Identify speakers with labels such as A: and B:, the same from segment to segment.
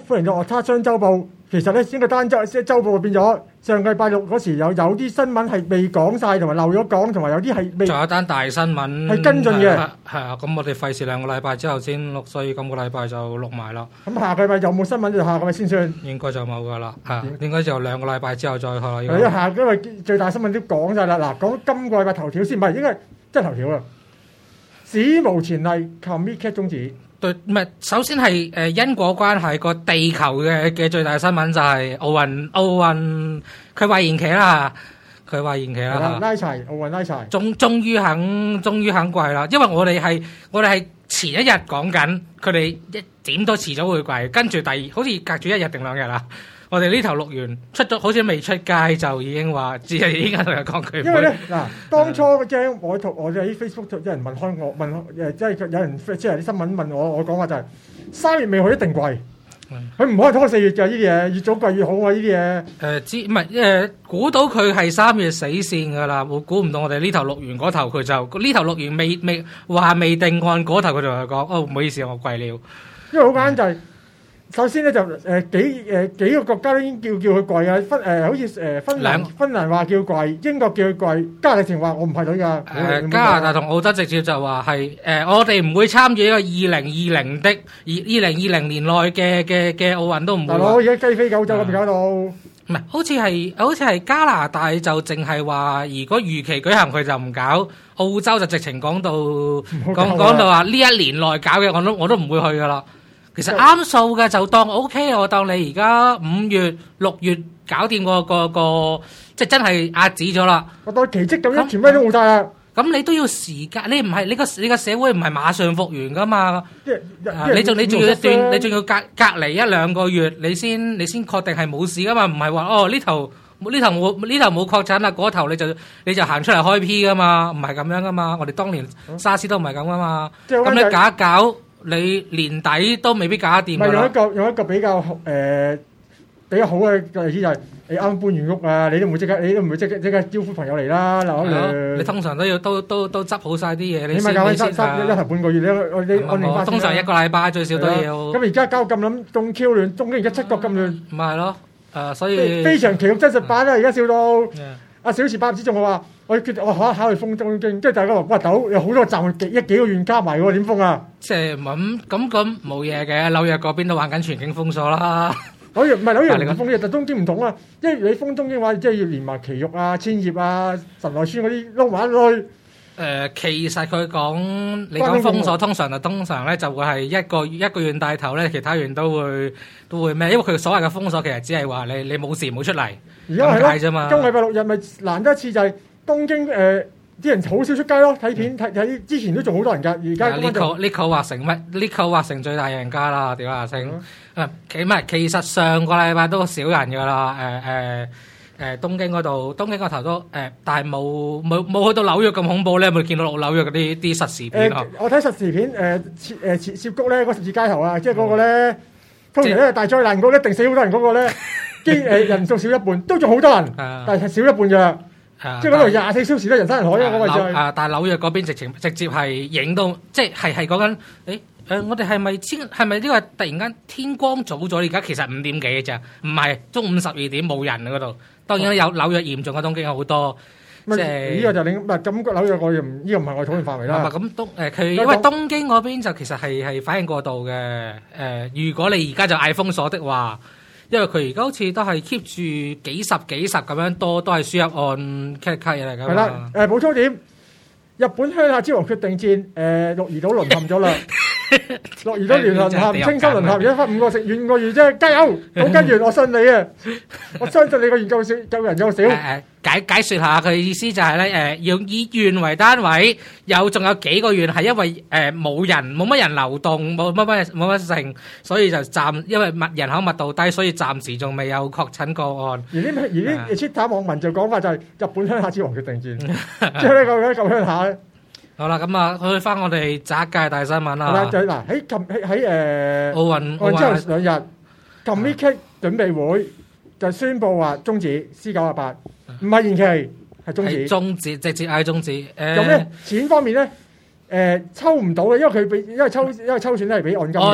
A: 歡迎咗我他雙週報。其實咧，先個單週報變咗上個禮拜六嗰時有啲新聞係未講晒，同埋漏咗講，同埋有啲係未。
B: 仲有一單大新聞
A: 係跟進嘅。
B: 係啊，咁我哋費事2個禮拜之後先錄，所以今個禮拜就錄埋啦。
A: 咁下個禮拜有冇新聞就下個禮拜先算。
B: 應該就冇噶啦，應該就2個禮拜之後再開啦。
A: 因為最大新聞都講晒啦。嗱，講今個禮拜頭條先，唔係應該真係頭條啊！史無前例 ，Comic Cat 終止。
B: 對，唔係首先係因果關係，個地球嘅最大新聞就係奧運佢話延期啦，
A: 拉齊奧運拉齊，
B: 終於肯跪啦，因為我哋係前一日講緊佢哋一點都遲早會跪，跟住好似隔住1日定2日啦。我哋呢頭錄完出咗，好似未出街就已經話，只係依家同人講佢。
A: 因為咧嗱，當初嘅我哋喺 Facebook 有人問開我即係有人即係啲新聞問我講話就係3月尾佢一定貴，佢唔可以拖4月嘅呢啲嘢，越早貴越好啊！呢啲嘢
B: 估到佢係3月死線㗎啦，我估唔到我哋呢頭錄完嗰頭佢就呢頭錄完未定案嗰頭佢就講唔好意思，我貴了。
A: 因為好簡單就係。首先咧就幾個國家都已經叫佢貴啊，好似芬蘭話叫貴，英國叫佢貴，加拿大情話我唔係女㗎。
B: 加拿大同澳洲直接就話係我哋唔會參與呢個2020年內嘅奧運都唔會。大佬
A: 而家雞飛狗走咁搞到。唔
B: 係，好似係加拿大就淨係話，如果如期舉行佢就唔搞，澳洲就直情講到話呢一年內搞嘅我都唔會去㗎啦。其實啱數嘅就當 OK， 我當你而家5月6月搞掂個即係真係壓止咗啦。我當奇蹟咁樣全部都冇晒啦。咁你都要時間，你唔係你個社會唔係馬上復原噶嘛？你仲要隔離1-2個月，你先確定係冇事噶嘛？唔係話呢頭冇確診啦，嗰頭你就行出嚟開 P 噶嘛？唔係咁樣噶嘛？我哋當年沙士都唔係咁噶嘛？咁你搞一搞。你年底都未必搞得掂。咪用一個比較好嘅例子就係你啱搬完屋啊，你都唔會即刻招呼朋友嚟啦。你通常都要都執好晒啲嘢，你先一頭半個月你按年通常1個禮拜最少都要。咁而家搞咁撚咁 Q 亂，東京而家7國咁亂，咪係咯？所以非常奇遇真實版啦！而家笑到阿小池百合子仲話。我考慮封東京，即係大家話哇，豆有好多站幾個縣加埋喎，點封啊？即係咁冇嘢嘅，紐約嗰邊都玩緊全境封鎖啦。紐約唔係紐約唔封嘅，但東京唔同啊。因為你封東京嘅話，即係要連埋埼玉啊、千葉啊、神奈川嗰啲撈埋一堆。其實佢講你講封鎖，通常咧就會係一個縣帶頭咧，其他縣都會咩？因為佢所謂嘅封鎖其實只係話你冇事唔好出嚟咁解啫嘛。今禮拜6日咪難得一次就係。東京啲人好少出街咯，睇片睇之前都仲好多人㗎，而家Nico話成乜？Nico話成最大贏家啦，屌阿星！其實上個禮拜都少人㗎啦，東京嗰頭都但係冇去到紐約咁恐怖咧，有冇見到紐約嗰啲實時片啊？我睇實時片涉谷咧嗰十字街頭啊，即係嗰個咧，通常咧大災難嗰一定死好多人嗰個咧，人數少一半，都仲好多人，但係少一半㗎。即係嗰度24小時都人山人海啊！嗰個就係但係紐約嗰邊直接係影到，即係講緊我哋係咪呢個突然間天光早咗？而家其實5點幾嘅咋，唔係中午12點冇人嗰度。當然有紐約嚴重嘅東京有好多，即係呢個就你唔係咁紐約我又唔呢個唔係我討論範圍啦。咁佢因為東京嗰邊就其實係反應過度嘅。如果你而家就嗌封鎖的話。因為佢而家好似都係 keep 住幾十咁樣都係輸入按 cat 嚟㗎嘛。係啦，補充點，日本鄉下之王決定戰，鹿兒島淪陷咗啦。鹿兒島淪陷，青森淪陷，而家分5個月啫，加油！好跟住我信你啊，我相信你個研究救人有少。解説下佢意思就係咧，要以縣為單位，仲有幾個縣係因為冇乜人流動，冇乜剩，所以就因為人口密度低，所以暫時仲未有確診個案。而啲 Twitter 網民就講法就係日本鄉下之王決定戰，即係呢個鄉下咧。好啦，咁啊，去翻我哋第一屆大新聞啦。就嗱喺奧運之後2日，Comic Cat 準備會就宣布話終止 C98，唔係延期，係終止，直接嗌終止。咁咧錢方面咧，抽唔到嘅，因為抽選咧係俾按金嘅。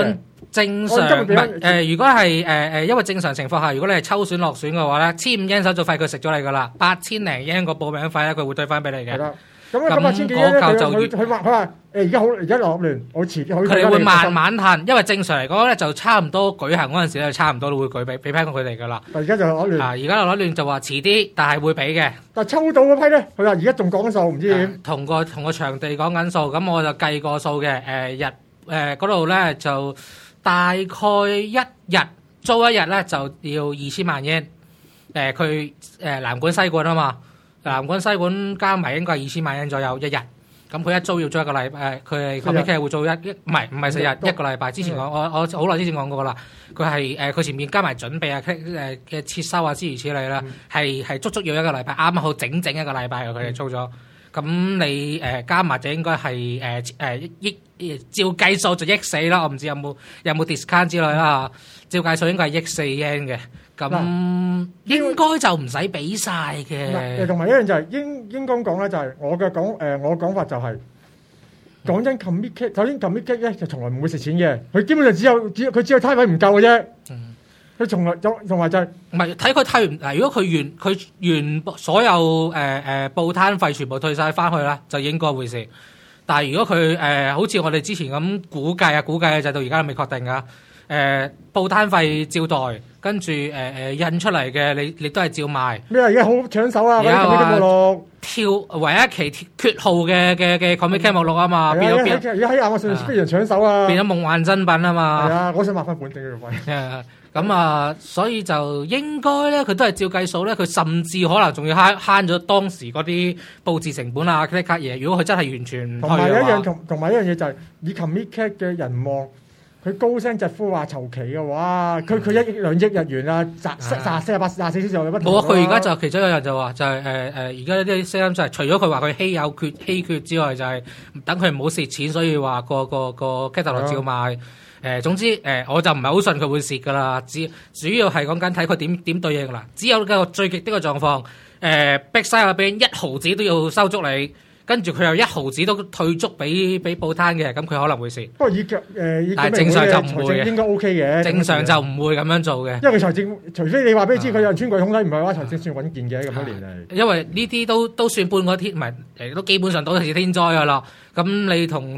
B: 正常唔係如果係因為正常情況下，如果你係抽選落選嘅話咧，1,500 yen手續費佢食咗你噶啦，8,000零 yen 個報名費咧佢會退翻俾你嘅。
A: 咁8,000幾 yen 佢話而家落亂，我遲啲
B: 佢哋會慢慢褪，因為正常嚟講咧就差唔多舉行嗰陣時咧，差唔多都會舉俾翻佢哋噶啦。
A: 而家就攞亂，
B: 而家攞亂就話遲啲，但係會俾嘅。
A: 但抽到嗰批咧，佢話而家仲講緊數，唔知點。
B: 同個場地講緊數，咁我就計個數嘅。嗰度咧就大概一日租一日咧就要2000萬 yen。佢南館西館啊嘛，南館西館加埋應該係2000萬 yen左右一日。咁佢一租要租一個禮拜，佢係 Comiket 會租唔係4日一個禮拜。之前我好耐之前講過啦，佢係佢前面加埋準備嘅撤收啊諸如此類啦，係足足要一個禮拜，啱啱好整一個禮拜佢哋租咗。咁你加埋就應該係照計數就億4啦，我唔知有冇 discount 之類啦。照計數應該係億4 yen 嘅，咁應該就唔使俾晒嘅。
A: 同埋一樣就係應該講咧，就係我講法就係講真 Comiket 首先 Comiket 咧就從來唔會食錢嘅，佢基本上只有攤位唔夠嘅啫。佢從來同埋就係
B: 唔係睇佢退完？如果佢完所有報攤費全部退晒翻去啦，就應該會蝕。但係如果佢好似我哋之前咁估計就到而家都未確定㗎。報攤費照袋，跟住印出嚟嘅你都係照賣。咩啊？
A: 而家好搶手啊！
B: 而家話唯一期缺號嘅 Comiket 目錄啊嘛，變咗
A: 而家喺亞馬遜非常搶手啊！
B: 變咗夢幻真品啊嘛！
A: 係啊，我想買翻本整嘅費。
B: 咁所以就應該咧，佢都係照計數咧，佢甚至可能仲要慳咗當時嗰啲佈置成本啊，呢卡嘢。如果佢真係完全唔退嘅話，
A: 同埋一樣嘢就係以 Comiket 嘅人望。佢高聲疾呼話籌期嘅話，佢1億2億日元啊，24小時有乜？
B: 冇啊！佢而家就其中一樣就話就係而家啲聲音就係除咗佢話佢稀缺之外，就係等佢唔好蝕錢，所以話個 catalog 照賣。總之我就唔係好信佢會蝕噶啦，主要係講緊睇佢點對應啦。只有個最極端嘅狀況，Big Size嗰邊1毫子都要收足你。跟住佢又1毫子都退足俾報攤嘅，咁佢可能會蝕。不過但係正常就唔會嘅，應該 OK 嘅。正常就唔會咁樣做嘅，
A: 因為財政除非你話俾你知佢有人穿櫃桶底，唔係話財政算穩健嘅咁多年嚟。
B: 因為呢啲都算半個天，唔係都基本上都係天災噶啦。咁你同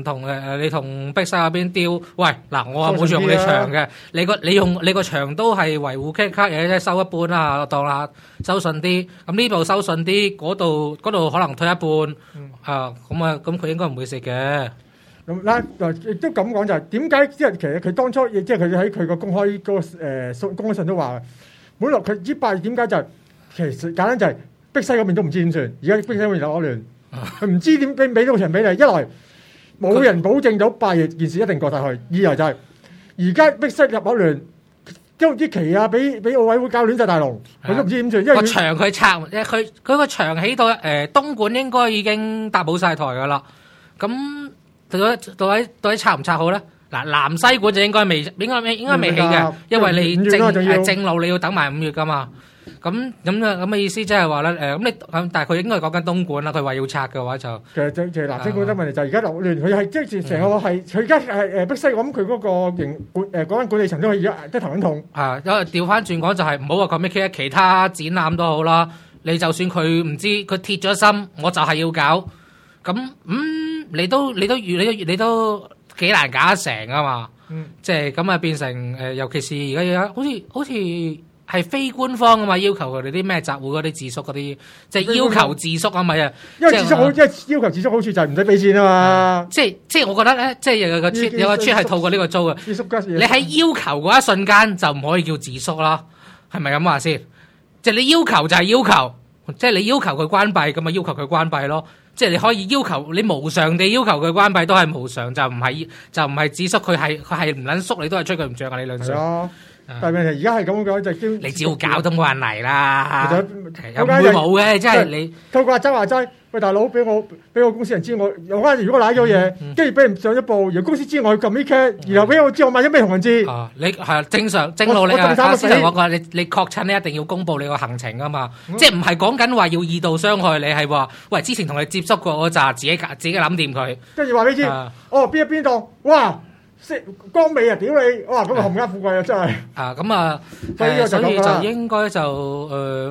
B: Big Size嗰邊丟，喂嗱，我冇用你場嘅，你個場都係維護 credit card 嘢啫，收一半啦，我當啦收順啲。咁呢度收順啲，嗰度可能退一半。咁佢應該唔會食嘅。
A: 咁嗱，亦都咁講就係點解？即係其實佢當初即係佢喺佢個公開公開信都話，本來佢呢8月點解就係其實簡單就係Big Size嗰邊都唔知點算，而家Big Size嗰邊就攞亂，佢唔知點俾到場俾你。一來冇人保證到8月件事一定過晒去，二來就係而家Big Size入咗亂。因為啲旗啊，俾奧委會搞亂晒大龍，佢都唔知點做。因為個
B: 場佢拆，佢個場起到東莞應該已經搭好晒台噶啦。咁到底拆唔拆好咧？嗱，南西館就應該未起嘅，因為你正路你要等埋5月噶嘛。咁嘅意思即係話咧，但係佢應該係講緊東莞啦。佢話要拆嘅話就
A: 其實南西館得問題就係而家流亂，佢係即係成個係佢而家係Big Size，我諗佢嗰個嗰間管理層都可以即係頭很痛。
B: 因為調翻轉講就係唔好話Comiket，其他展覽都好啦。你就算佢唔知佢鐵咗心，我就係要搞。咁你都幾難搞得成啊嘛。即係咁啊，變成尤其是而家好似。係非官方啊嘛，要求佢哋啲咩集會嗰啲自宿嗰啲，即係要求自宿啊嘛，
A: 因為自宿好，因為要求自宿好處就係唔使俾錢啊嘛。
B: 即係我覺得咧，即係有個出係套過呢個租嘅。自宿你喺要求嗰一瞬間就唔可以叫自宿啦，係咪咁話先？即係你要求就係要求，即係你要求佢關閉咁啊，要求佢關閉咯。即係你可以要求你無償地要求佢關閉都係無償，就唔係自宿，佢係唔撚縮，你都係吹佢唔脹啊！理論上。
A: 但係問題而家係咁講就叫
B: 你照搞都冇人嚟啦，又唔會冇嘅，即係你
A: 透過阿周話齋，喂大佬俾我公司人知我有關，如果賴咗嘢，跟住俾人上一步，由公司知我去Comiket，然後俾我知我買咗咩同人知。
B: 你係正常正路，你阿司徒講你確診你一定要公佈你個行程啊嘛，即係唔係講緊話要2度傷害你，係話喂之前同你接觸過嗰扎自己諗掂佢，
A: 跟住話俾你知，邊度哇！ 光美啊！屌你，哇！咁啊冚家富貴啊，真係
B: 啊咁啊，所以就應該就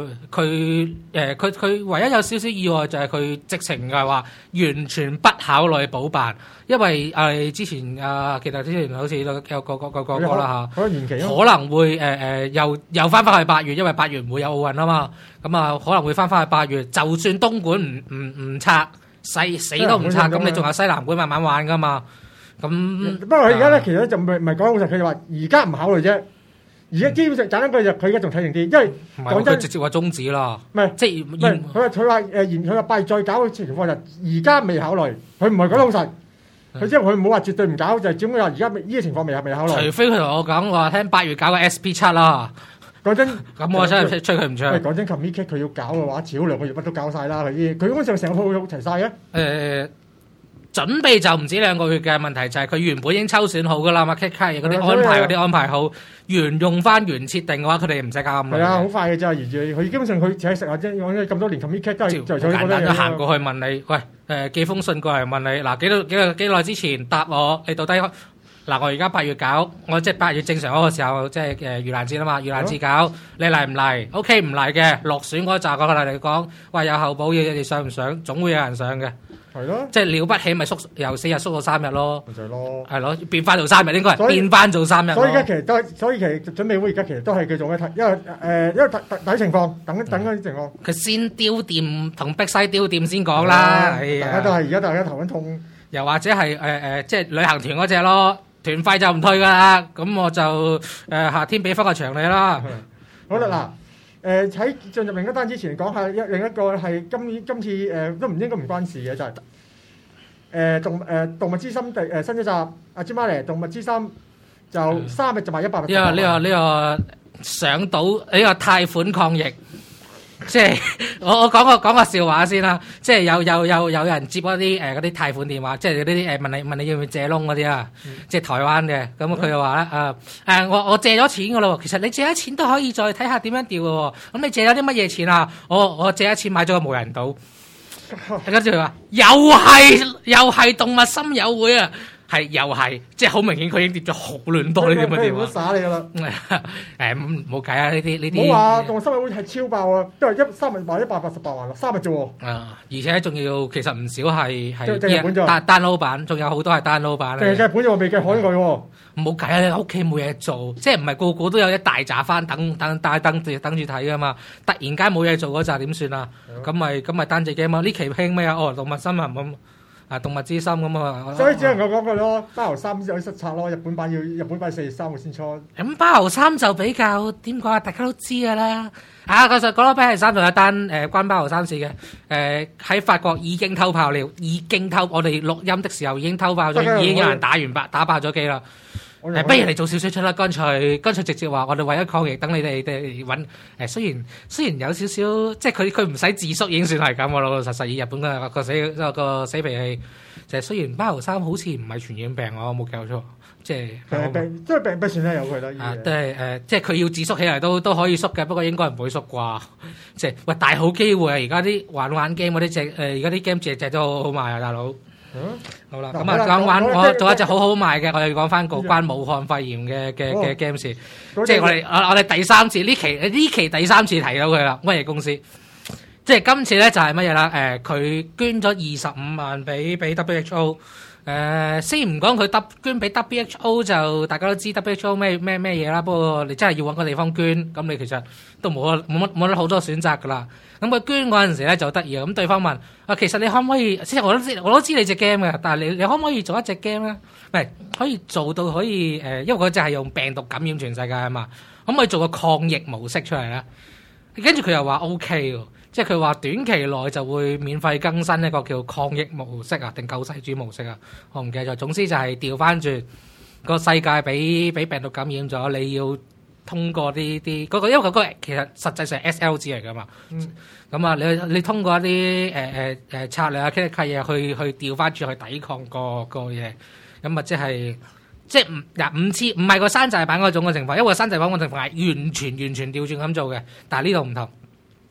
B: 佢唯一有少少意外就係佢直情係話完全不考慮補辦，因為之前其實之前好似有個啦嚇，可能會又翻返去8月，因為8月唔會有奧運啊嘛，咁啊可能會翻返去8月，就算東莞唔拆，死都唔拆，咁你仲有西南館慢慢玩噶嘛。咁
A: 不過佢而家咧，其實就唔係講老實，佢就話而家唔考慮啫。而家基本上簡單句就佢而家仲睇定啲，因為講真，
B: 佢直接話終止啦。
A: 唔係即係唔係佢話佢話8月再搞嘅情況就而家未考慮。佢唔係講老實，佢即係佢冇話絕對唔搞，就係只不過話而家呢個情況未考慮。
B: 除非佢同我講話聽8月搞個 SP7啦。講真，咁我真係吹佢唔吹。
A: 講真 ，Comic 佢要搞嘅話，遲2個月乜都搞晒啦。佢基本上成個鋪齊晒嘅。
B: 準備就唔止2個月嘅問題，就係佢原本已經抽選好噶啦嘛，Kit Kat 嗰啲安排好，原用翻原設定嘅話，佢哋唔使搞咁耐。
A: 係啊，好快嘅啫，佢基本上佢只係食下啫，講咗咁多年 Comic Kat 都係就
B: 簡單，行過去問你，喂，寄封信過嚟問你，嗱幾耐之前答我，你到底嗱我而家8月搞，我即係8月正常嗰個時候，即係盂蘭節啊嘛，盂蘭節搞，你嚟唔嚟 ？OK 唔嚟嘅，落選嗰集嗰個嚟講，喂有候補嘢，你上唔上？總會有人上嘅。係咯，即係了不起咪由4日縮到3日咯，咪就係咯，係咯，變翻做3日應該係變翻做3日。所以而家其實都係，所以其實準備會而家其實都係叫做咩睇，因為睇情況，等嗰啲情況。佢先丟店同碧西丟店先講啦，大家都係而家大家頭緊痛，又或者係即係旅行團嗰隻咯，團費就唔退噶啦，咁我就夏天俾翻個場你啦。好啦嗱。喺進入另一單之前講下另一個係今次都唔應該唔關事嘅就係動物之森新一集阿朱瑪尼動物之森就3日就賣100。呢個上到呢個貸款抗疫，即係我講個笑話先啦，即係有人接嗰啲嗰啲貸款電話，即係嗰啲問你要唔要借窿嗰啲啊，即係台灣嘅，咁佢就話咧我借咗錢噶咯，其實你借咗錢都可以再睇下點樣調嘅喎，咁你借咗啲乜嘢錢啊？我借咗錢買咗個無人島，跟住佢話又係動物森友會啊！係又係，即係好明顯佢已經跌咗好亂多呢啲咁嘅電話。耍你噶啦！冇計啊！呢啲冇話動物森友會係超爆啊！都係3日賣188萬啦，3日啫喎。而且仲要其實唔少係單撈版，仲有好多係單撈版。淨係日本就未計海外喎。冇計啊！你屋企冇嘢做，即係唔係個個都有一大紮番等住睇噶嘛？突然間冇嘢做嗰陣點算啊？咁咪單隻 game 啊！呢期興咩啊？動物森友咁。動物之森咁啊，所以只能夠講句咯，包豪3有失策咯，日本版4月3號先出。咁包豪3就比較點講啊？大家都知噶啦。其實講到包豪3仲有一單關包豪3事嘅，喺法國已經偷炮了，我哋錄音的時候已經偷爆咗，已經有人打爆咗機啦。不如嚟做少少出啦，乾脆直接話我哋為咗抗疫，等你哋揾雖然有少少，即係佢唔使自縮已經算係咁，老老實實以日本個死脾氣，就係雖然包豪3好似唔係傳染病，我冇記錯，即係病算係有佢啦。都係即係佢要自縮起嚟都可以縮嘅，不過應該唔會縮啩。即係喂大好機會啊！而家啲玩 game 嗰啲而家啲 game 隻都好賣啊，大佬。好啦，咁我做一隻好賣嘅，我又要講翻個關武漢肺炎嘅 game 事，即係我哋第3次呢期第3次提到佢啦，乜嘢公司？即係今次咧就係乜嘢啦？佢捐咗25萬俾 WHO。先唔講佢捐俾 WHO 就大家都知 WHO 咩嘢啦。不過你真係要揾個地方捐，咁你其實都冇得好多選擇噶啦。咁佢捐嗰陣時咧就得意，咁對方問其實你可唔可以？即係我都知你隻 game 嘅，但係你可唔可以做一隻 game 咧？唔係可以做到可以因為佢就係用病毒感染全世界啊嘛，可唔可以做個抗疫模式出嚟咧？跟住佢又話 OK 喎。即係佢話短期內就會免費更新一個叫抗疫模式啊，定救世主模式啊，我唔記得咗。總之就係調翻轉個世界俾病毒感染咗，你要通過啲嗰個，因為嗰個其實實際上係 SL 字嚟噶嘛。咁啊，你通過一啲策略啊、契嘢去調翻轉去抵抗個嘢，咁啊即係唔似唔係個山寨版嗰種嘅情況，因為個山寨版嘅情況係完全調轉咁做嘅，但係呢度唔同。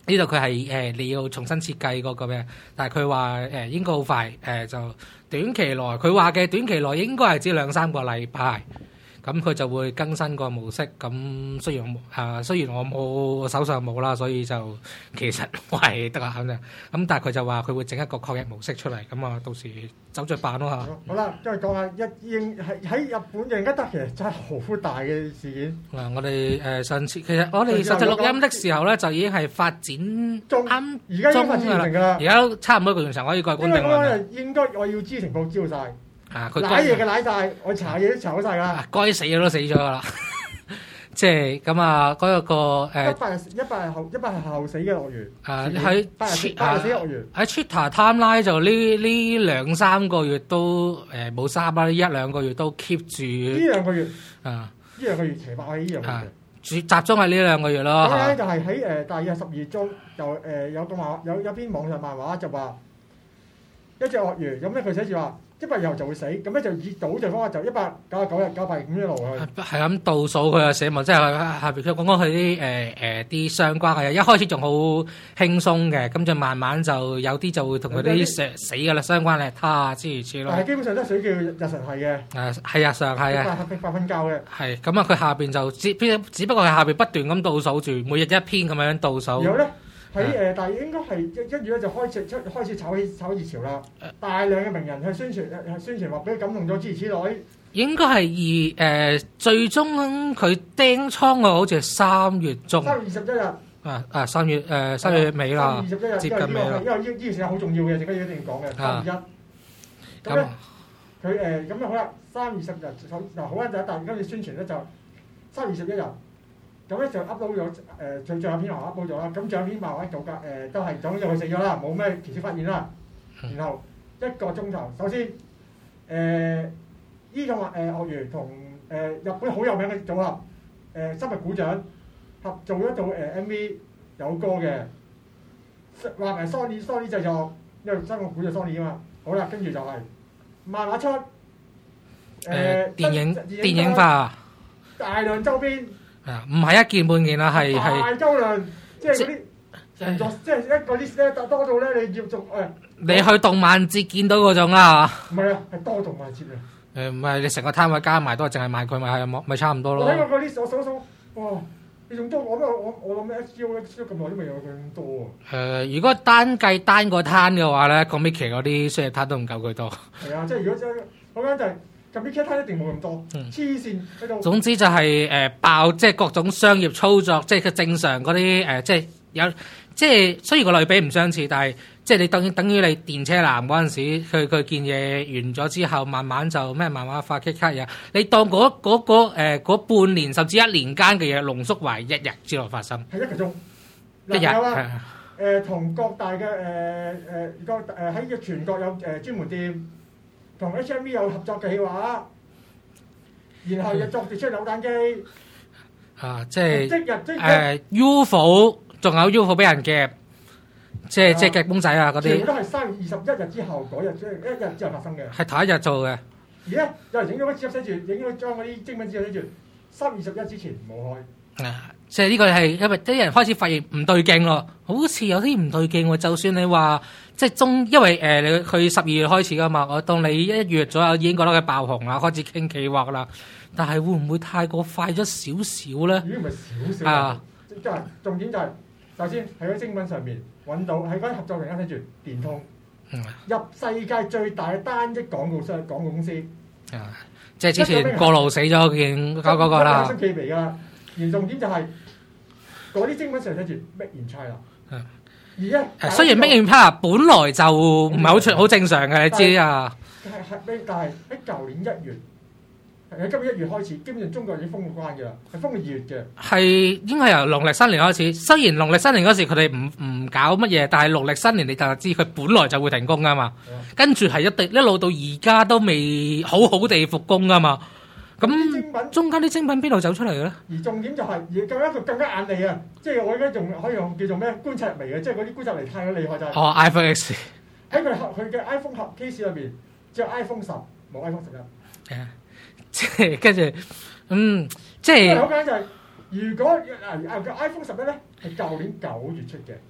B: 呢度佢係你要重新設計嗰個咩？但係佢話應該好快就短期內，佢話嘅短期內應該係只2-3個禮拜。咁佢就會更新個模式，咁雖然我冇手上冇啦，所以就其實我係得啦咁就，咁但係佢就話佢會整一個確認模式出嚟，咁啊到時走著辦咯嚇。
A: 好啦，跟住講下喺日本認得其實真係好大嘅事件。
B: 我哋上次其實我哋實際錄音的時候咧，就已經係發展啱
A: 而家已經發展完成㗎啦，
B: 而家差唔多一個月成可以蓋棺定論啦。
A: 應該我要知情報知道晒。
B: 佢
A: 攋嘢嘅攋晒，我查嘢都查好晒㗎。
B: 該死嘅都死咗㗎啦，即係咁啊！嗰個100日後死嘅鱷魚。喺
A: 8日死嘅鱷魚。
B: 喺 Twitter timeline 就呢2-3個月都冇刪啦，1-2個月都 keep 住。
A: 呢2個月
B: 啊，
A: 呢2個月奇葩喺呢2個月。
B: 集中喺呢2個月咯。
A: 咁咧就係喺大約12月中，就有篇網上漫畫就話一隻鱷魚，咁咧佢寫住話。100日後就會死，咁咧就以倒序方法就199日985咁一路去。係咁倒數佢嘅死亡，即係下邊佢講講佢啲啲相關嘅嘢。一開始仲好輕鬆嘅，咁就慢慢就有啲就會同佢啲死嘅啦相關嘅他諸如此類。但係基本上都係屬叫日常係嘅。係日常係啊。白瞓覺嘅。係咁啊！佢下邊就只不過係下邊不斷咁倒數住，每日一篇咁樣倒數。然後咧。喺但係應該係跟住咧就開始炒熱潮啦，大量嘅名人去宣傳話俾佢感動咗諸如此類。應該係最終佢釘倉嘅好似係3月中。3月21日。3月尾啦。3月21日接近尾啦。因為呢件事係好重要嘅，陣間一定要講嘅。3月1。咁咧佢咁好啦，3月20日嗱好啦，就但係跟住宣傳咧就3月21日。咁咧就 upload 咗最後篇漫畫 upload 咗啦，咁最後篇漫畫都係總之佢死咗啦，冇咩奇蹟發現啦。然後1個鐘頭，首先呢個鱷魚同日本好有名嘅組合生物股長合做一套MV 有歌嘅，話埋 Sony 製作，因為生物股就 Sony 啊嘛。好啦，跟住就係漫畫出電影化，大量周邊。唔係一件半件啦，係大周量，即係嗰啲成座，即係一個啲咧多到咧，你要做你去動漫節見到嗰種啦嚇。唔係啊，係多動漫節啊。唔係你成個攤位加埋都係淨係賣佢咪差唔多咯。我睇過嗰啲我數，哇！你仲多我諗咩 XO 咁耐都未有佢咁多喎。如果單計單個攤嘅話咧，個 Mickey 嗰啲商業攤都唔夠佢多。係啊，即係如果真嗰間就係。咁啲 cat 一定冇咁多，黐線喺度。總之就係爆，即係各種商業操作，即係佢正常嗰啲即係有，即係雖然個類比唔相似，但係即係你等於你電車男嗰陣時，佢件嘢完咗之後，慢慢就慢慢化 cat 嘢。你當嗰半年甚至1年間嘅嘢濃縮為1日之內發生。係1個鐘。1日。同各大嘅喺全國有專門店。同 HMV 有合作嘅戲畫，然後又作住出扭蛋機，即係UFO， 仲有 UFO 俾人夾，即係夾公仔啊嗰啲。全部都係3月21日之後嗰日，即係1日之後發生嘅。係同一日做嘅。而咧有人影咗個紙寫住，影咗張嗰啲精品紙寫住3月21之前冇開。即係呢個係因為啲人開始發現唔對勁咯，好似有啲唔對勁喎。就算你話即係因為佢12月開始噶嘛，我當你1月左右已經覺得佢爆紅啦，開始傾企劃啦。但係會唔會太過快咗少少咧？咦，唔係少少啊！即係重點就係首先喺嗰精品上面揾到喺嗰啲合作名單寫住電通，入世界最大嘅單一廣告公司。即係之前過路死咗件嗰個啦。新企嚟㗎，而重點就係。嗰啲精品上寫住 Made in China，而家雖然 Made in China 本來就唔係好正常嘅，你知啊。但係喺舊年1月，喺今年1月開始，基本上中國已經封咗關㗎啦，係封到2月嘅。係應該由農曆新年開始。雖然農曆新年嗰時佢哋唔搞乜嘢，但係農曆新年你就知佢本來就會停工㗎嘛。跟住係一路到而家都未好好地復工㗎嘛。咁中間啲精品邊度走出嚟嘅咧？而重點就係而更加眼利啊！即係我而家仲可以用叫做咩觀察入微嘅，即係嗰啲觀察嚟太厲害就係。iPhone X 喺佢嘅 iPhone 盒 case 裏邊，只有 iPhone 10，冇 iPhone 11。即係跟住，即係好簡單就係，如果iPhone 11咧係舊年9月出嘅，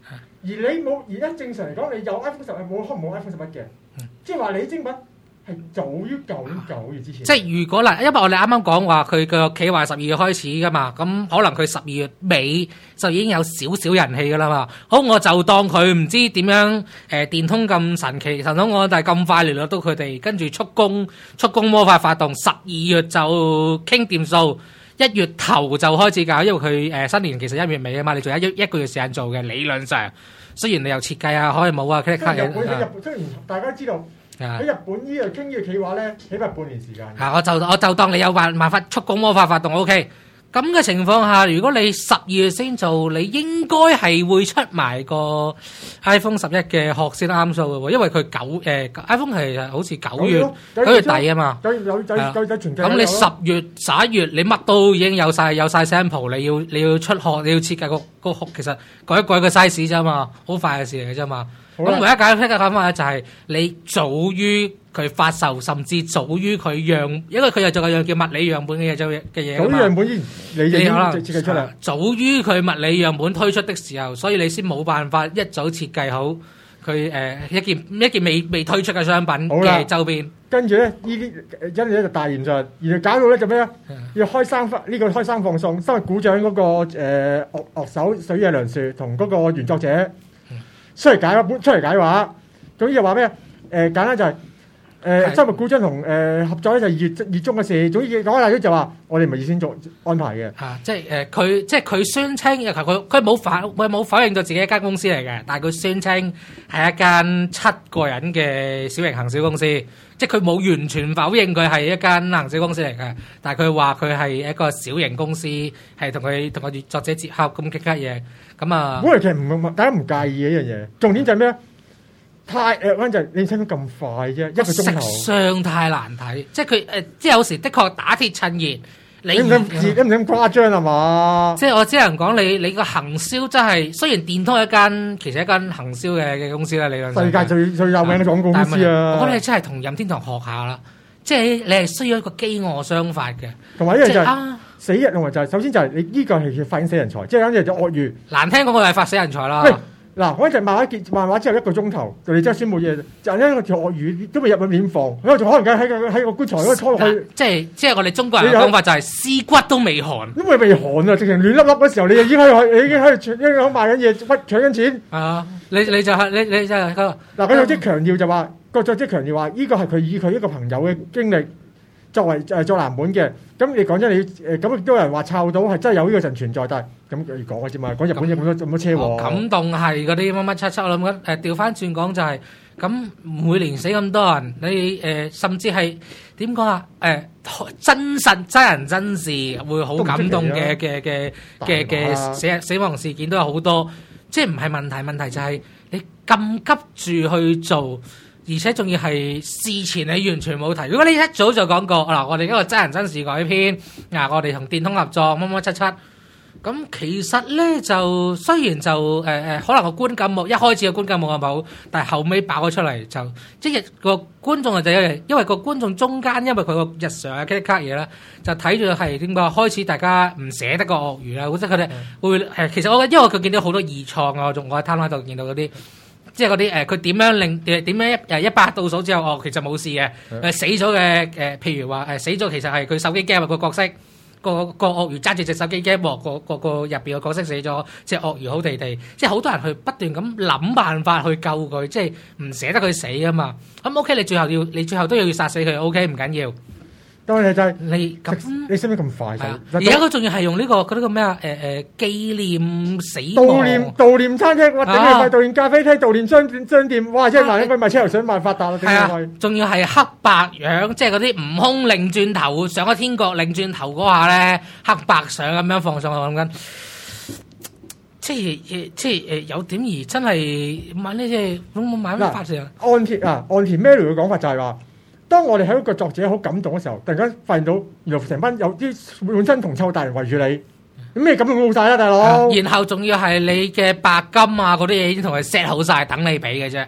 A: 而你冇而家正常嚟講，你有 iPhone 10冇可能冇 iPhone 11嘅，即係話你精品係早於舊年9月之前。
B: 即係如果嗱，因為我哋啱啱講話佢個企劃12月開始噶嘛，咁可能佢12月尾就已經有少少人氣噶啦嘛。好，我就當佢唔知點樣電通咁神奇神通，但係咁快聯絡到佢哋，跟住速攻魔法發動，12月就傾掂數。1月頭就開始搞，因為佢新年其實1月尾啊嘛，你仲有一個月時間做嘅。理論上，雖然你又設計啊、開冇啊、credit card
A: 嘅。雖然大家知道喺日本呢個傾呢個企劃咧，起碼半年時間。
B: 我就當你有辦法速攻魔法發動 OK。咁嘅情況下，如果你12月先做，你應該係會出埋個 iPhone 11嘅殼先啱數嘅喎，因為佢iPhone 係好似9月底啊嘛。
A: 有全
B: 咁你10月11月你乜都已經有晒 sample， 你要出殼，你要設計個殼，其實改一改個 size 啫嘛，好快嘅事嚟嘅啫嘛。咁唯一解決嘅方法咧就係你早於佢發售，甚至早於佢因為佢又做個樣叫物理樣本嘅嘢
A: 早於樣本你可能設計出嚟。
B: 早於佢物理樣本推出的時候，所以你先冇辦法一早設計好佢一件未推出嘅商品嘅周邊。
A: 跟住咧，呢啲因為一個大現象，而搞到咧做咩咧？要開生放送，生日鼓掌嗰個樂手水野良樹同嗰個原作者。出嚟解話，總之就話咩？簡單就係生日鼓掌同合作咧就月中嘅事。總之講大咗就話，我哋唔係預先做安排嘅。
B: 即係佢宣稱，佢冇否認到自己一間公司嚟嘅，但係佢宣稱係一間7個人嘅小型行銷公司。即係佢冇完全否認佢係一間行銷公司嚟嘅，但係佢話佢係一個小型公司，係同個作者接洽咁其他嘢。咁啊，
A: 本來其實大家唔介意嘅一樣嘢，重點就係咩？太就係你聽到咁快啫，一個鐘頭。
B: 食相太難睇，即係佢即係有時的確打鐵趁熱。你唔
A: 咁誇張係嘛？
B: 即係我只能講你個行銷真係，雖然電通係其實一間行銷嘅公司啦，理論上
A: 世界最有名嘅廣告公司啊！
B: 我覺得你真係同任天堂學下啦，即係你係需要一個飢餓商法嘅。
A: 同埋一樣就係死人，同埋就係首先就係你呢個係發現死人才，即係簡直就鱷魚。難聽講佢係發死人才啦。嗱，嗰陣漫畫之後1個鐘頭，你真係宣佈嘢，就因為條鱷魚都未入去殮房，因為仲可能喺個棺材嗰度拖落去。即係我哋中國人嘅講法就係屍骨都未寒， 因為未寒啊，直情亂粒粒嗰時候，你已經喺度賣緊嘢，搶緊錢。啊！
B: 你就係嗱，
A: 佢有啲強調就話，個作者強調話，呢個係佢以佢一個朋友嘅經歷作為作藍本嘅。咁你講真，你咁亦都有人話抄到係真係有呢個神存在，但係咁講嘅啫嘛。講日本咁多車禍，
B: 感動係嗰啲乜乜七七，我諗緊調翻轉講就係咁，每年死咁多人，你甚至係點講啊？真人真事會好感動嘅死亡事件都有好多，即係唔係問題？問題就係你咁急住去做。而且仲要係事前你完全冇提，如果你一早就講過嗱，我哋一個真人真事改編，我哋同電通合作乜乜七七，咁其實咧就雖然就可能個觀感冇一開始個觀感冇咁好，但係後尾爆咗出嚟就即係個觀眾就因為個觀眾中間因為佢個日常嘅 credit card 嘢啦，就睇住係點講開始大家唔捨得個鱷魚啦，即係佢哋會其實我因為佢見到好多異創啊，我喺攤位度見到嗰啲。即係嗰啲佢點樣100倒數之後，其實冇事嘅。死咗嘅譬如話死咗，其實係佢手機 game 個角色個鱷魚揸住隻手機 game 個入邊個角色死咗，隻鱷魚好地地。即係好多人去不斷咁諗辦法去救佢，即係唔捨得佢死啊嘛。咁 OK，你最後都要殺死佢 OK， 唔緊要。
A: 當然就係
B: 你
A: 使唔使咁快？
B: 而家佢仲要係用呢個嗰啲個咩紀念死亡
A: 悼念餐廳，我頂你塊悼念咖啡廳、悼念商店，哇！真係萬一賣車頭想賣發達啦，
B: 係啊！仲要係黑白樣，即係嗰啲悟空擰轉頭上咗天國擰轉頭嗰下咧，黑白相咁樣放上去，我諗緊，即係有點而真係買呢隻咁買乜法事啊？
A: 岸田 Mary 嘅講法就係話。當我哋喺一個作者好感動嘅時候，突然間發現到原來成班有啲滿身銅臭大人圍住你，咩感動都冇晒啦，大佬。
B: 然後仲要係你嘅白金啊嗰啲嘢已經同佢 set 好晒，等你俾嘅啫。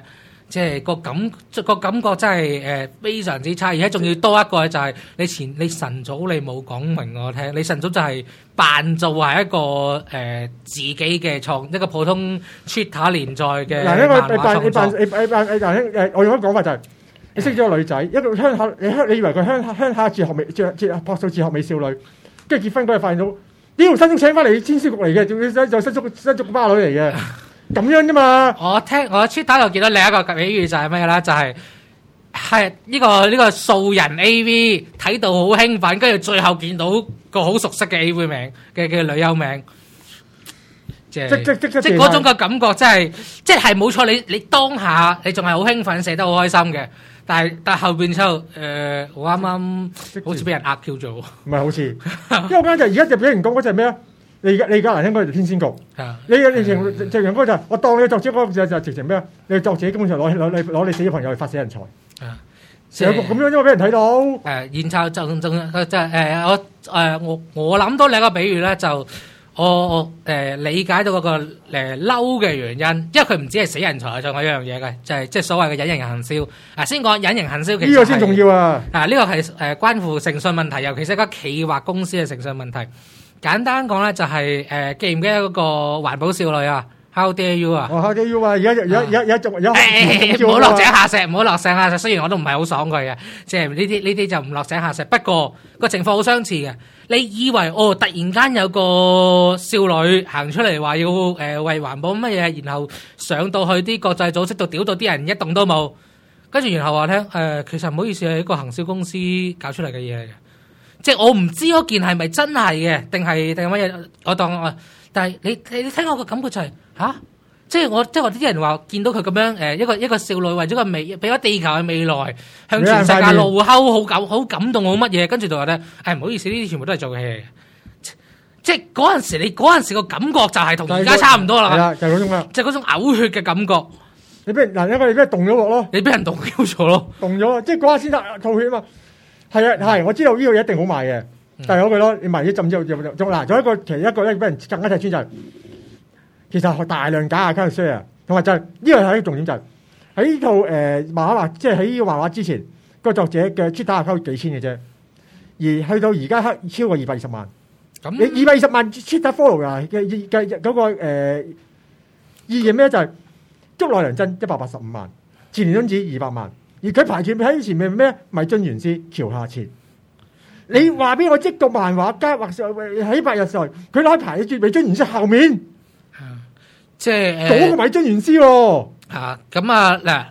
B: 即係個感覺真係非常之差，而且仲要多一個就係你晨早你冇講明我聽，你晨早就係扮做係一個自己嘅一個普通 Twitter 連載嘅漫畫創作。
A: 我用一個講法就係、是、你識咗個女仔，一個鄉下，你以為佢鄉下哲樸素哲學美少女，跟住結婚嗰日發現到，屌新宿請翻嚟千絲局嚟嘅，仲要新宿巴女嚟嘅。咁樣啫嘛！
B: 我 Twitter 又見到另一個比喻就係咩啦？就係呢個素人 AV 睇到好興奮，跟住最後見到個好熟悉嘅 AV 名嘅女優名，即嗰種嘅感覺真係即係冇錯。你當下你仲係好興奮，寫得好開心嘅，但係後邊之後我啱啱好似俾人呃 Q 咗，
A: 唔係好似，因為我啱就而家就俾人講嗰隻咩啊？你而家難聽嗰就天仙局，你直情嗰就我當你作者嗰個就直情咩啊？你作者根本上攞你死咗朋友嚟發死人財，成個咁樣因為俾人睇到。
B: 然後就即係我諗多兩個比喻咧，就我理解到嗰個嬲嘅原因，因為佢唔止係死人財，仲有一樣嘢嘅，就係即係所謂嘅隱形行銷。先講隱形行銷，其實
A: 呢個先重要啊！
B: 呢個係關乎誠信問題，尤其是一間企劃公司嘅誠信問題。簡單講咧，就係記唔記得嗰個環保少女啊 ？How dare you 啊
A: ！How dare you 啊！而家仲有
B: 唔好落井下石，唔好落井下石。雖然我都唔係好爽佢嘅，即係呢啲就唔落井下石。不過個情況好相似嘅。你以為突然間有個少女行出嚟話要為環保乜嘢，然後上到去啲國際組織度屌到啲人一動都冇，跟住然後話聽其實唔好意思係一個行銷公司搞出嚟嘅嘢嚟嘅。即係我唔知嗰件係咪真係嘅，定係乜嘢？我當但係你聽我個感覺就係即係我啲人話見到佢咁樣一個少女為咗個俾咗地球嘅未來向全世界怒吼，好感動好乜嘢，跟住就話咧唔好意思，呢啲全部都係做戲嘅。即係嗰陣時個感覺就係同而家差唔多啦。係啦，
A: 就係嗰種啦，
B: 即係嗰種嘔血嘅感覺。
A: 你俾人因為你俾人凍咗鑊咯，
B: 你俾人凍咗咯，
A: 凍咗即係嗰下先得吐血啊嘛。係啊，係我知道呢個一定好賣嘅，但係嗰句咯，你賣咗浸之後仲有一個其實一個咧俾人更加睇穿就係，其實大量假 account share，同埋就係呢個係一個重點就係喺呢套漫畫即係喺呢個漫畫之前個作者嘅 Twitter account 幾千嘅啫，而去到而家超過220萬，你220萬 Twitter follow 啊嘅嗰個意義咩就係竹內良真185萬，前年敦子200萬。而佢排住喺前面咩？米津玄師、橋下徹。你話俾我知個漫畫家或喺白日時代，佢攞排住米津玄師後面，
B: 即係
A: 嗰個米津玄師喎。
B: 咁嗱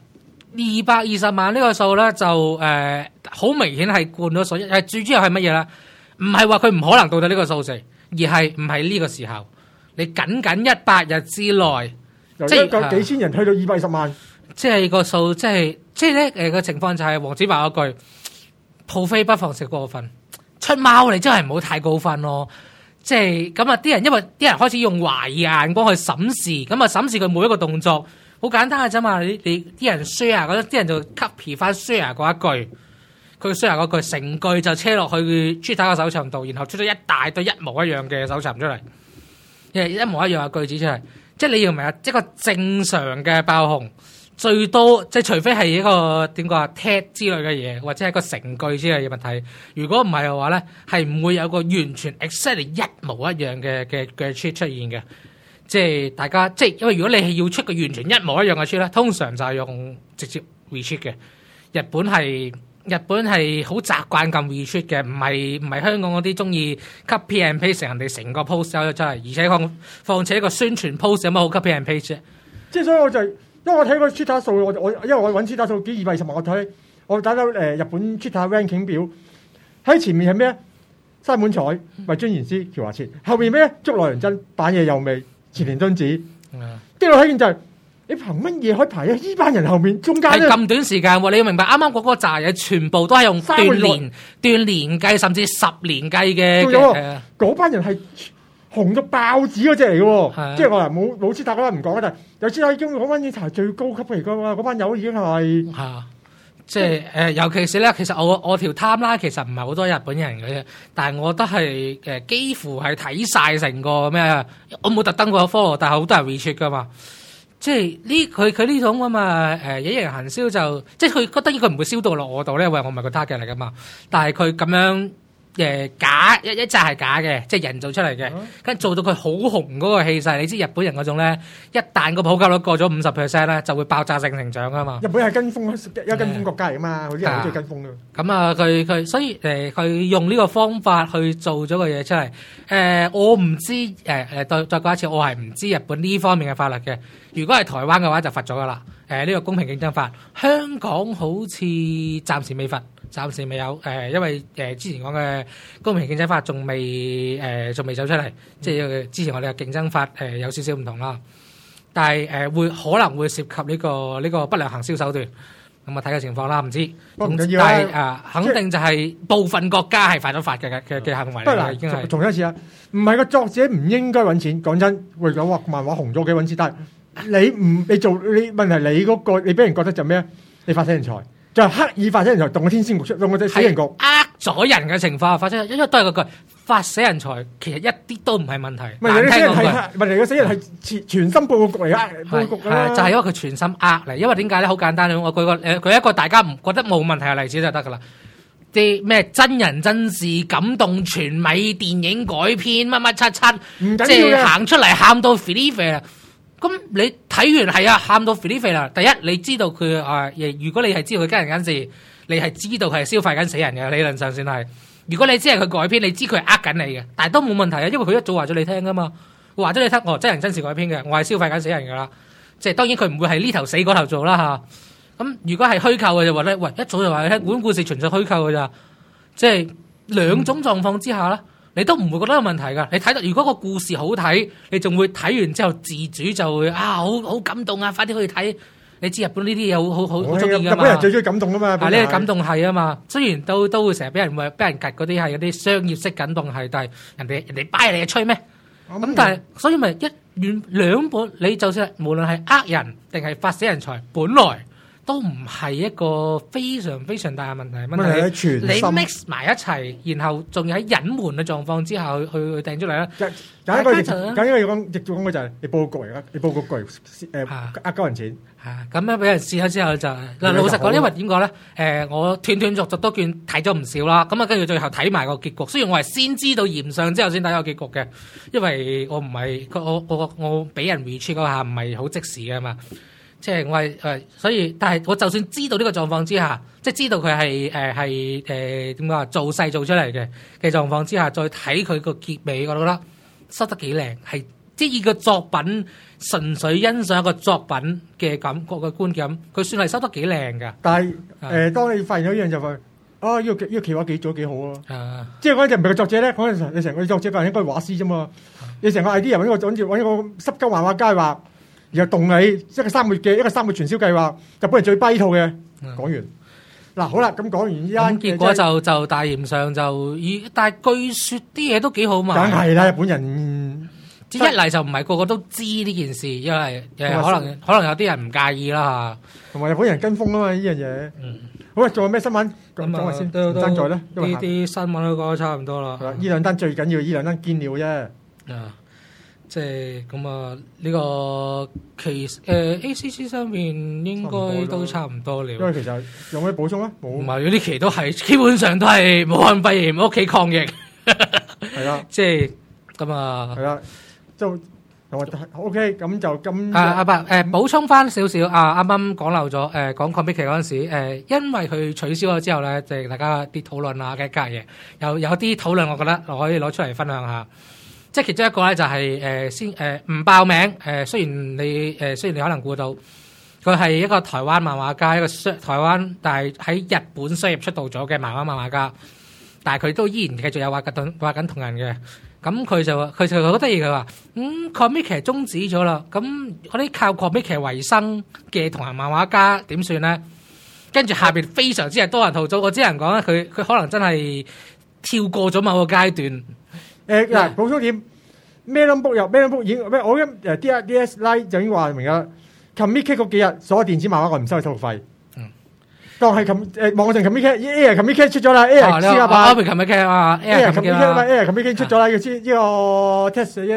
B: ，220萬呢個數咧就好明顯係灌咗水。最主要係乜嘢啦？唔係話佢唔可能到呢個數字，而係唔係呢個時候。你僅100日之內，
A: 即係個幾千人去到220萬。
B: 即係個數，即係咧個情況就係黃子華嗰句，抱飛不妨食過分，出貓你真係唔好太高分咯。即係咁啊！啲人因為啲人開始用懷疑眼光去審視，咁啊審視佢每一個動作，好簡單嘅啫嘛。你啲人 share 嗰啲人就 copy 翻 share 嗰一句，佢 share 嗰句成句就車落去 Twitter 嘅搜尋度，然後出咗一大堆一模一樣嘅搜尋出嚟，一模一樣嘅句子出嚟。即係你要明啊，一個正常嘅爆紅。最多即係除非係一個點講啊 tag 之類嘅嘢，或者係一個成句之類嘅問題。如果唔係嘅話咧，係唔會有個完全 exactly 一模一樣嘅tweet 出現嘅。即係大家即係因為如果你係要出個完全一模一樣嘅 tweet 咧，通常就係用直接 retweet 嘅。日本係好習慣咁 retweet 嘅，唔係香港嗰啲中意 copy and paste 人哋成個 post 走咗出嚟，而且況且一個宣傳 post 有乜好 copy and paste 啫？即係
A: 所以我就因為我睇個 Twitter 數，因為我揾 Twitter 數幾220萬，我打到日本 Twitter ranking 表，喺前面係咩？山本彩、米津玄師、橋下徹，後面咩？竹內良真、板野友美、前田敦子。跟住我睇見就係、是、你憑乜嘢可以排喺呢班人後面中間咧？係咁短時間喎，你要明白啱啱嗰個扎嘢全部都係用斷年計，甚至10年計嘅。嗰班人係紅到爆紙嗰隻嚟嘅喎，即係我冇Twitter嗰班唔講啦，但係有Twitter已經嗰班已經係最高級嚟㗎嘛，嗰班友已經係即係尤其是咧，其實我條 timeline其實唔係好多日本人嘅啫，但係我覺得係幾乎係睇晒成個咩，我冇特登過 follow，但係好多人 retweet 㗎嘛。
B: 即係呢佢呢種咁啊隱形行銷就即係佢覺得佢唔會燒到落我度咧，因為我唔係個 target 嚟噶嘛。但係佢咁樣假一紮係假嘅，即係人造出嚟嘅，跟住做到佢好紅嗰個氣勢。你知日本人嗰種咧，一旦個普及率過咗50%咧，就會爆炸性成長噶嘛。
A: 日本係跟風國家嚟噶嘛，好啲人好中意跟風噶。
B: 咁啊，佢所以佢用呢個方法去做咗個嘢出嚟。我唔知再講一次，我係唔知日本呢方面嘅法律嘅。如果係台灣嘅話，就罰咗噶啦。呢個公平競爭法，香港好似暫時未罰。暫時未有因為之前講嘅公平競爭法仲未走出嚟，即係之前我哋嘅競爭法有少少唔同啦。但係可能會涉及呢個不良行銷手段，咁啊睇個情況啦，唔知。但係肯定就係部分國家係犯咗法嘅行為嚟，已經係。
A: 重一次啊，唔係個作者唔應該揾錢，講真，會講話漫畫紅咗幾揾錢，但係你做你問題你嗰個你俾人覺得就咩？你發死人財。就係刻意發死人財，動個天仙局出，動個死人局，
B: 咗人嘅情況發生，因為都係嗰句發死人財，其實一啲都唔係問題。
A: 唔係你死人係問題，個死人係全心佈個局嚟佈局
B: 就係因為佢全心嚟。因為點解咧？好簡單，我舉一個大家唔覺得冇問題嘅例子就得噶啦。啲咩真人真事感動全美電影改編乜乜七七，即係行出嚟喊到肥哩肥啦。咁你睇完係喊到肥哩肥啦。第一，你知道佢如果你係知道佢跟人跟事，你係知道佢係消費緊死人嘅，理論上算係。如果你知係佢改編，你知佢係緊你嘅，但係都冇問題啊，因為佢一早話咗你聽噶嘛，話咗你聽，真人真事改編嘅，我係消費緊死人噶啦。即係當然佢唔會係呢頭死嗰頭做啦吓。咁如果係虛構嘅就話咧，喂，一早就話你聽，本故事純粹虛構嘅咋。即係兩種狀況之下啦。你都唔會覺得有問題噶，你睇到如果個故事好睇，你仲會睇完之後自主就會好感動啊！快啲去睇，你知日本呢啲嘢好中意噶嘛？日本
A: 人最中意感動啊嘛，
B: 呢個感動係啊嘛。雖然都會成日俾人夾嗰啲係嗰啲商業式感動係，但係人哋 buy 你係吹咩？咁但係所以咪兩本，你就算無論係人定係發死人財，本來都唔係一個非常非常大嘅問題。問題你 mix 埋一齊，然後仲要喺隱瞞嘅狀況之下去掟出嚟啦。
A: 簡單要講，亦都講嘅就係你報告嚟啦，你報告過嚟鳩人錢。
B: 咁樣俾人試咗之後就老實講，因為點講咧？我斷斷續續都睇咗唔少啦。咁啊，跟住最後睇埋個結局。雖然我係先知道嫌上之後先睇個結局嘅，因為我唔係我俾人 recheck 嗰下唔係好即時嘅嘛。即係我係所以，但係我就算知道呢個狀況之下，即係知道佢係點講啊，做勢做出嚟嘅狀況之下，再睇佢個結尾，我覺得收得幾靚，係即係以個作品純粹欣賞一個作品嘅感覺嘅觀感，佢算係收得幾靚㗎。但
A: 係當你發現咗一樣就話，呢個企劃做得幾好啊！即係嗰陣唔係個作者咧，嗰陣你成個作者個人應該係畫師啫嘛，你成個 idea 揾個濕鳩漫畫家畫。然後動你一個3個月傳銷計劃，日本人最跛套嘅。講完嗱，好啦，咁講完依家
B: 結果就大嫌上就但係據說啲嘢都幾好嘛。
A: 梗係啦，日本人
B: 一嚟就唔係個個都知呢件事，因為可能有啲人唔介意啦嚇。
A: 同埋日本人跟風啊嘛，呢樣嘢。好啊，仲有咩新聞講埋先？爭在咧，
B: 呢啲新聞都講得差唔多啦。
A: 呢兩單最緊要，呢兩單堅料啫。
B: 即係咁啊！呢個其ACC 上面應該都差唔多了。
A: 因為其實有咩補充啊？冇。
B: 唔係嗰啲期都係基本上都係武漢肺炎屋企抗疫。
A: 係啦。
B: 即係咁啊。
A: 係啦。就 OK，咁就今
B: 補充翻少少啱啱講漏咗講 Comic 期嗰陣時因為佢取消咗之後咧，就係大家啲討論啊嘅隔夜有啲討論，我覺得可以攞出嚟分享下。即係其中一個咧就係先唔爆名雖然你可能估到佢係一個台灣漫畫家，一個台灣但係喺日本商業出道咗嘅漫畫家，但係佢都依然繼續有畫緊同人嘅。咁佢就好得意，佢話Comic 終止咗啦，咁嗰啲靠 Comic 為生嘅同人漫畫家點算咧？跟住下邊非常之係多人吐槽，我只能講咧，佢可能真係跳過咗某個階段。
A: 嗱，補充點 Melon Book 已經我DS Lite 就已經話明啦。Comic 嗰幾日所有電子漫畫我唔收手續費。當係網上 Comic Comic 出咗啦 ，Air 先啊吧。
B: Comic 啊 ，Air Comic
A: 出咗啦，呢個 test 已經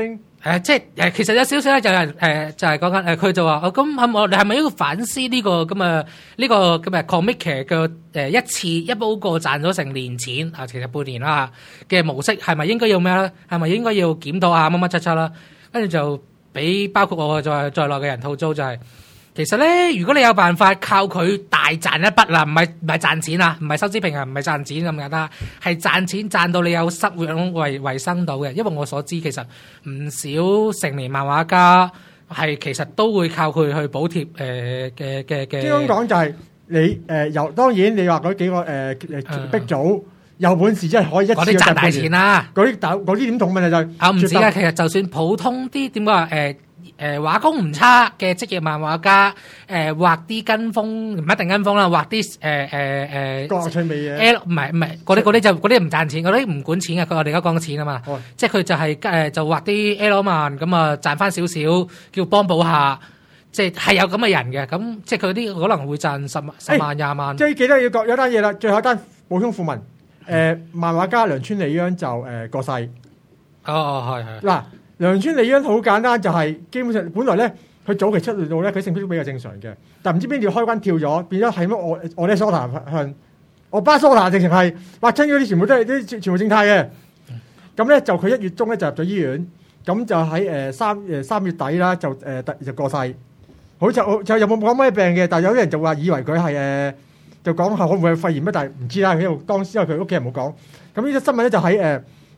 B: 即係其實有少少咧，就係就係講緊佢就話咁我哋係咪要反思呢個咁啊呢個咁啊 comic 嘅一次一煲過賺咗成年錢啊，其實半年啦嘅模式係咪應該要咩咧？係咪應該要檢討下乜乜七七啦？跟住就俾包括我在內嘅人吐槽就係。其實咧，如果你有辦法靠佢大賺一筆啦，唔係賺錢啊，唔係收支平衡，唔係賺錢咁簡單，係賺錢賺到你有生活維生到嘅。因為我所知，其實唔少成年漫畫家係其實都會靠佢去補貼嘅。
A: 咁講就係你當然你話嗰幾個逼組有本事，即係可以一次
B: 嗰啲賺大錢啦。
A: 嗰啲點同問題就係
B: 唔止啊，其實就算普通啲點講話畫工唔差嘅職業漫畫家，畫啲跟風唔一定跟風啦，畫啲
A: 國趣味嘅，
B: 唔係嗰啲唔賺錢，嗰啲唔管錢嘅，我哋而家講錢啊嘛，即係佢就係就畫啲 L 漫咁啊賺翻少少，叫幫補下，即係有咁嘅人嘅，咁即係佢啲可能會賺10萬20萬。
A: 即係記得要講有單嘢啦，最後一單補充訃聞，漫畫家梁村利央就過世。
B: 係。
A: 嗱。梁村利央好簡單，就係基本上本來咧，佢早期出嚟到咧，佢性別比較正常嘅，但唔知邊條開關跳咗，變咗係乜我咧蘇塔向我巴蘇塔直情係畫親嗰啲全部都係啲全部正態嘅。咁咧就佢1月中咧就入咗醫院，咁就喺3月底啦，就過世。好就有冇講咩病嘅，但係有啲人就話以為佢係就講係可唔會係肺炎咩，但係唔知啦。因為當時因為佢屋企人冇講。咁呢個新聞咧就喺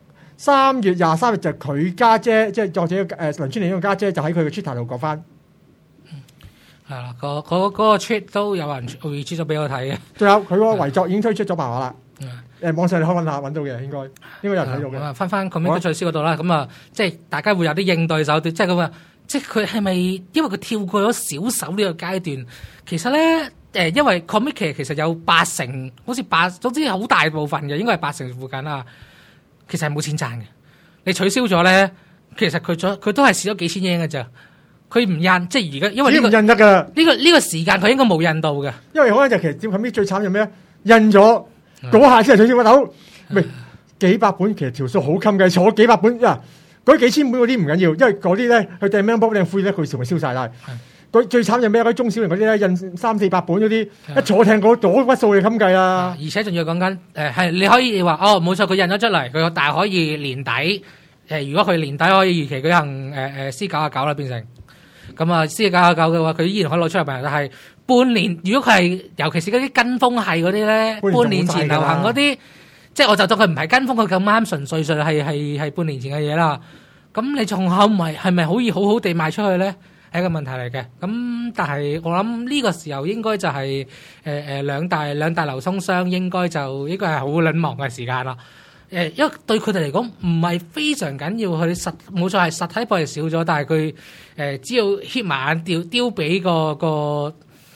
A: 3月23日就佢家姐，即係作者梁村利央嘅家姐，就喺佢嘅 Twitter 度講翻。
B: 係啦，嗰個 tweet 都有人 retweet 咗俾我睇嘅。
A: 仲有佢個遺作已經推出咗漫畫啦。網上你可以揾到嘅，應該有人睇到嘅。
B: 翻 comment 最少嗰度啦，咁啊，即係大家會有啲應對手段，即係咁啊，即係佢係咪因為佢跳過咗小手呢個階段？其實咧，因為 comic 其實有80%，好似總之好大部分嘅，應該係80%附近啦。其實係冇錢賺嘅，你取消咗咧，其實佢都係蝕咗幾千英嘅咋，佢唔印，即係而家因為呢個
A: 印得噶
B: 呢個時間佢應該冇印到嘅，
A: 因為可能就其實佔後尾最慘就咩印咗嗰下先係取消個頭，咪幾百本其實條數好襟嘅，坐幾百本啊，嗰幾千本嗰啲唔緊要，因為嗰啲咧佢掟咩波掟灰咧，佢全部燒晒啦。最慘就咩？嗰啲中小型嗰啲咧印300-400本嗰啲，一坐艇嗰筆數你咁計啦。而
B: 且仲要講緊係你可以話冇錯，佢印咗出嚟，佢但係可以年底如果佢年底可以預期舉行C999啦變成咁啊，C999嘅話，佢依然可以攞出嚟賣，但係半年如果佢係尤其是嗰啲跟風係嗰啲咧，半年前流行嗰啲，即係我就當佢唔係跟風，佢咁啱純粹係半年前嘅嘢啦。咁你仲係咪可以好好地賣出去咧？係一個問題嚟嘅，咁但係我諗呢個時候應該就係兩大流通商應該係好撚忙嘅時間啦。因為對佢哋嚟講唔係非常緊要，佢冇錯係實體貨係少咗，但係佢只要 hit 埋眼丟俾啲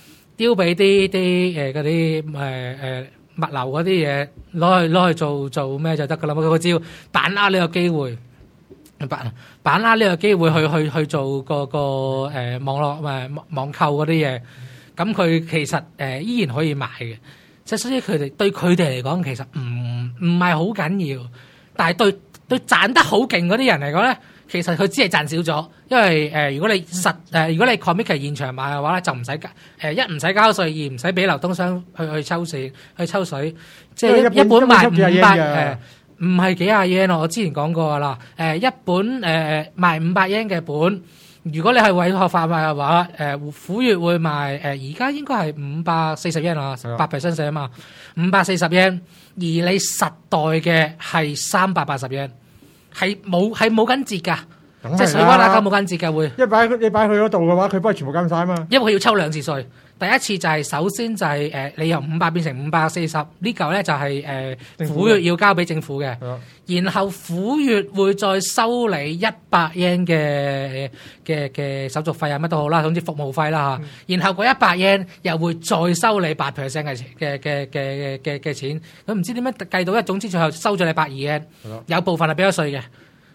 B: 嗰啲物流嗰啲嘢攞去做咩就得噶啦。佢只要把握呢個機會。把握呢個機會去做個網絡網購嗰啲嘢，咁佢其實依然可以賣嘅，即係所以對佢哋嚟講其實唔係好緊要，但係對賺得好勁嗰啲人嚟講咧，其實佢只係賺少咗，因為如果你comic 現場買嘅話咧，就唔使一唔使交稅，二唔使俾流通商去抽水，即係一本賣500唔係幾廿 yen 咯，我之前講過啦。一本賣500 yen 嘅本，如果你係委託販賣嘅話，虎月會賣而家應該係540 yen 啊，8% 寫啊嘛，540 yen。而你實代嘅係380 yen，係冇緊折㗎，即係水瓜打狗冇緊折㗎會。
A: 你擺去嗰度嘅話，佢幫你全部減晒啊嘛。
B: 因為佢要抽2次稅。第一次就係首先就係你由500變成540，呢嚿咧就係虎月要交俾政府嘅，然後虎月會再收你100 yen 嘅手續費啊乜都好啦，總之服務費啦嚇，然後嗰100 yen 又會再收你8% 嘅錢，咁唔知點樣計到，總之最後收咗你120 yen，有部分係俾咗稅嘅。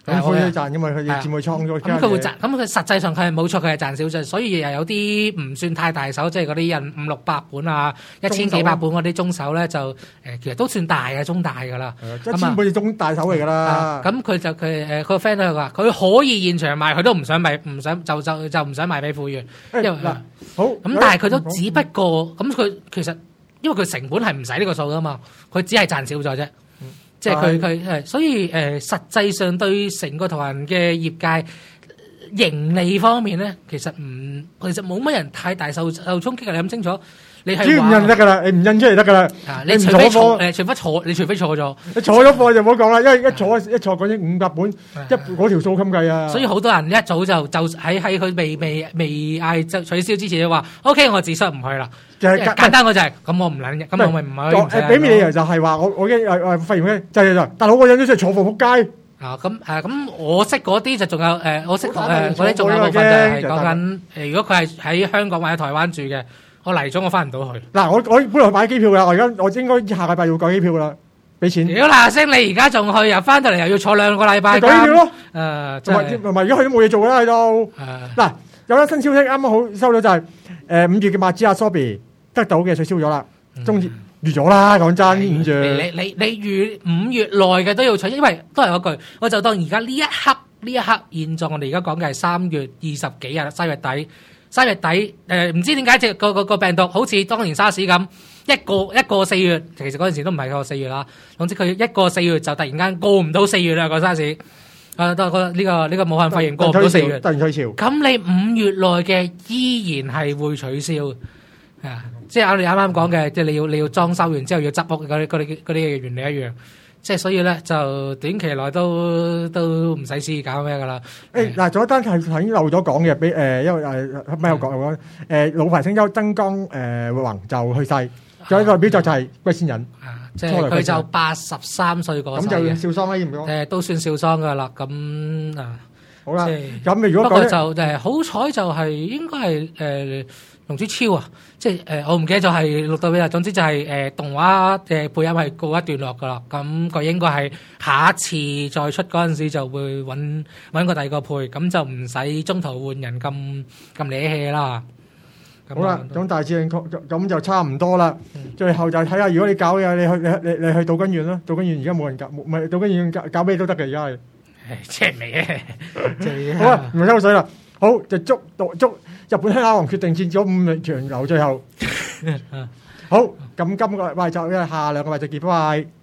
A: 咁灰都賺，因為佢佔佢倉咗。
B: 咁佢會賺，咁佢實際上佢係冇錯，佢係賺少咗，所以又有啲唔算太大手，即係嗰啲印500-600本啊、1000幾百本嗰啲中手咧，就其實都算大嘅中大㗎啦。
A: 1000本就中大手嚟㗎啦。
B: 咁佢就佢個 friend 都係話，佢可以現場賣，佢都唔想賣，唔想就唔想賣俾富源。因為
A: 好
B: 咁，但係佢都只不過咁，佢其實因為佢成本係唔使呢個數㗎嘛，佢只係賺少咗啫。即係佢係，所以實際上對成個圖文嘅業界盈利方面咧，其實冇乜人太大受衝擊嘅。你諗清楚，你係
A: 唔印得㗎啦，你唔印出嚟得㗎啦。
B: 你除非錯咗，你錯咗。
A: 你錯咗貨就唔好講啦，因為一錯講緊500本，嗰條數咁計啊。
B: 所以好多人一早就喺佢未嗌取消之前就話 OK， 我自失唔去啦。就係簡單嗰就係咁，我唔撚嘅，咁我咪唔係。
A: 俾面理由就係話我已經發現咧，就係大佬我印咗出嚟坐貨撲街。
B: 咁我識嗰啲就仲有我識嗰啲仲有部分就係講緊如果佢係喺香港或者台灣住嘅，我嚟咗我翻唔到去。
A: 嗱，我本來買機票㗎，我應該下禮拜要改機票㗎啦，俾錢。
B: 屌嗱聲，你而家仲去又翻到嚟又要坐2個禮拜。
A: 改機票咯。
B: 唔
A: 係而家去都冇嘢做啦喺度。嗱，有一新消息啱啱好收到就係5月嘅馬自亞 Sobi 得到嘅取消咗啦，預咗啦，講真5月。
B: 你預5月內嘅都要取消，因為都係嗰句，我就當而家呢一刻現在我哋而家講嘅係3月20幾日，3月底唔知點解個病毒好似當年沙士咁，一個4月，其實嗰陣時都唔係個4月啦。總之佢一個4月就突然間過唔到4月啦個沙士。呢個武漢肺炎過唔到4月，
A: 突然取消。
B: 咁你5月內嘅依然係會取消。即係我哋啱啱講嘅，即係你要裝修完之後要執屋嗰啲嘅原理一樣，即係所以咧就短期內都唔使試搞咩噶啦。
A: 嗱，仲有一單係已經漏咗講嘅，俾因為咩有講老牌聲優曾江宏就去世，仲有一個表作就係龜仙人，
B: 即係佢就83歲過世，
A: 咁就少喪啦，要唔要？
B: 都算少喪噶啦，咁
A: 好啦，咁如果
B: 不過就好彩就係應該係龍珠超啊，即係我唔記得就係錄到邊啦。總之就係動畫嘅配音係告一段落噶啦。咁佢應該係下一次再出嗰陣時就會揾個第二個配，咁就唔使中途換人咁瀨氣啦。
A: 好啦，咁大致咁就差唔多啦。最後就睇下如果你搞嘅，你去杜根縣啦。杜根縣而家冇人搞，唔係杜根縣搞咩都得嘅，而家係。
B: 即係未嘅。
A: 好啦，唔係抽水啦。好，就祝日本香王決定戰咗5場流，最後好，咁今個禮拜就下2個禮拜再見，拜拜。